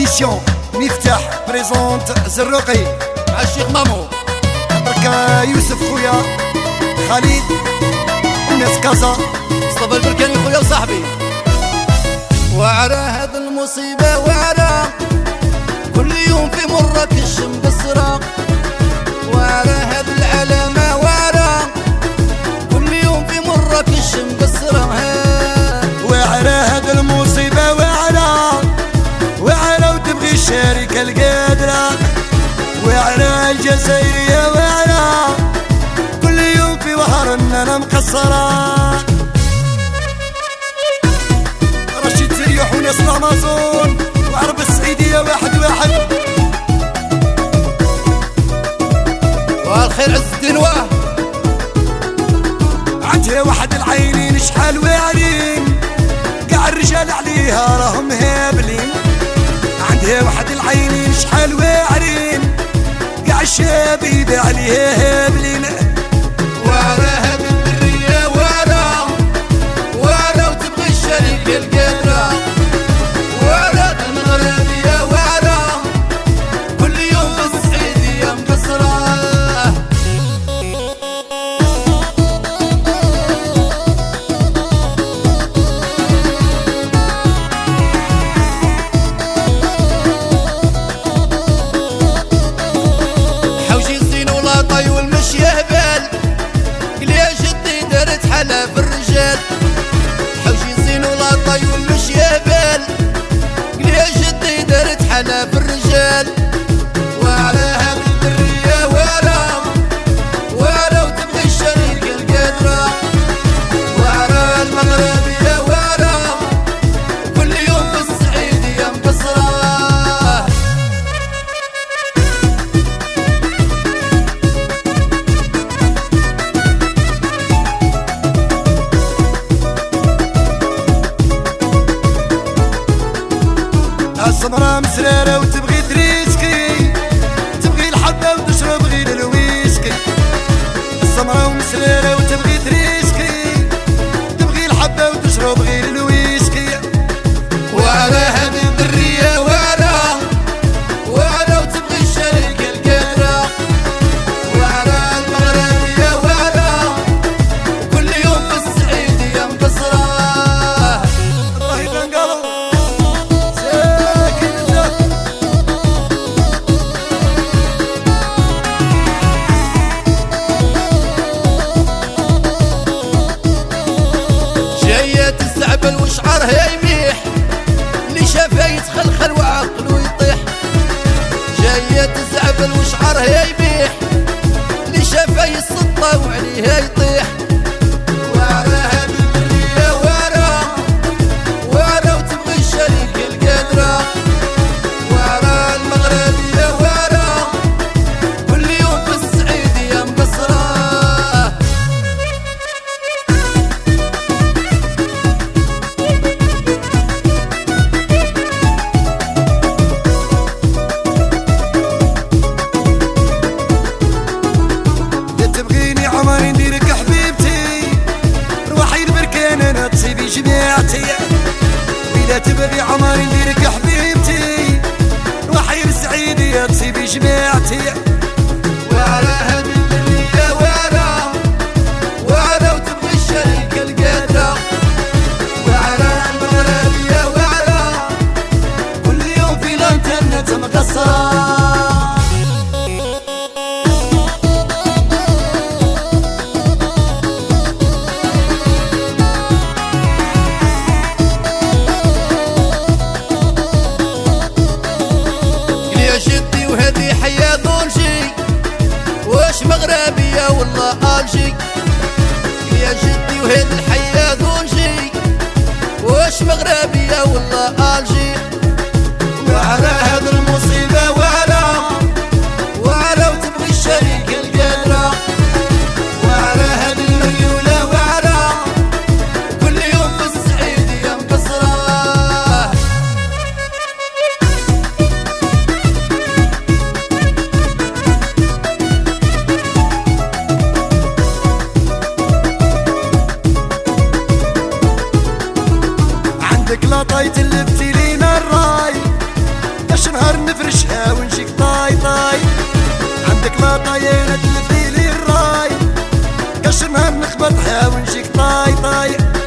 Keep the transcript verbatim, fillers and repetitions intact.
édition مفتاح بريزونت زروقي مع الشيخ مامو بركا يوسف خويا خالد الناس كازا مصطفى البركاني خويا وصاحبي. وعرى هذا المصيبة وعرى كل يوم في مراكش مقصرة، وعرى هذا العلامة وعرى كل يوم في مراكش مقصرة، وعرى هذا المصيبة وعرى وعرى وتبغي الشركة القادرة، وعرى الجزائرية وعرى كل يوم في وهر اننا مقصرة، رشيد سريح وناس الامازون وعرب السعيدية واحد واحد، والخير عز الدين واه عندها واحد العينين شحال واعرين قاع الرجال عليها راهم هابلين، عندها واحد العينين شحال واعرين قاع الشبيبة عليها هابلين، وعرى هذه الدرية وعرى وعرى وتبغي الشركة القادرة، وعرى المغربية وعرى كل يوم في السعيدية مقصرة. حوشي الزين ولاطي والمشي هبال قليا جدي دارت حلا في الرجال، حوشي الزين ولاطي والمشي هبال قليا جدي دارت حلا في الرجال، وعلى هذه الدرية وعلى وعلى وتبغي الشركة القادرة، وعلى المغربية وعلى كل يوم في السعيدية مقصرة. السمرة مسرارة وتبغي تريسكي تبغي الحبة وتشرب غير الويسكي، السمرة ومسرارة وتبغي تريسكي تبغي الحبة وتشرب غير الويسكي، وعلى هذه الدرية وعلى وعلى وتبغي الشركة القادرة، وعلى المغربية وعلى كل يوم في السعيدية مقصرة. الله يبان قالوا ساكن الزاد جاية تستعبل وشعرها يميح اللي شافها يتخلخل وعقله يطيح، جاية تستعبل وشعرها يميح اللي شافها يسطى وعليها يطيح، وعلى هذه الدرية وعلى وعلى وتبغي الشركة القادرة، وعلى المغربية وعلى كل يوم في السعيدية مقصرة. لا تبغيني عمري نديرك حبيبتي روحي البركان انا تصيبي جماعتي، وإلا تبغي عمري نديرك حبيبتي روحي السعيدية تصيبي جماعتي، وعلى هذه الدنيا وعلى وعلى وتبغي الشركة القادرة، وعلى المغربية وعلى كل يوم في الانترنت مقصرة. يا جدي وهذه حياة دونجي واش مغربية والله ألجي، يا جدي وهذه الحياة دونجي واش مغربية والله ألجي، وعلى هذا المصيبة وعلى وعلى وتبغي الشركة القادرة، وعلى هذه الميولة وعلى كل يوم في السعيدية مقصرة. عندك لا طايت اللفتي لينا ما تحاولش طاي طاي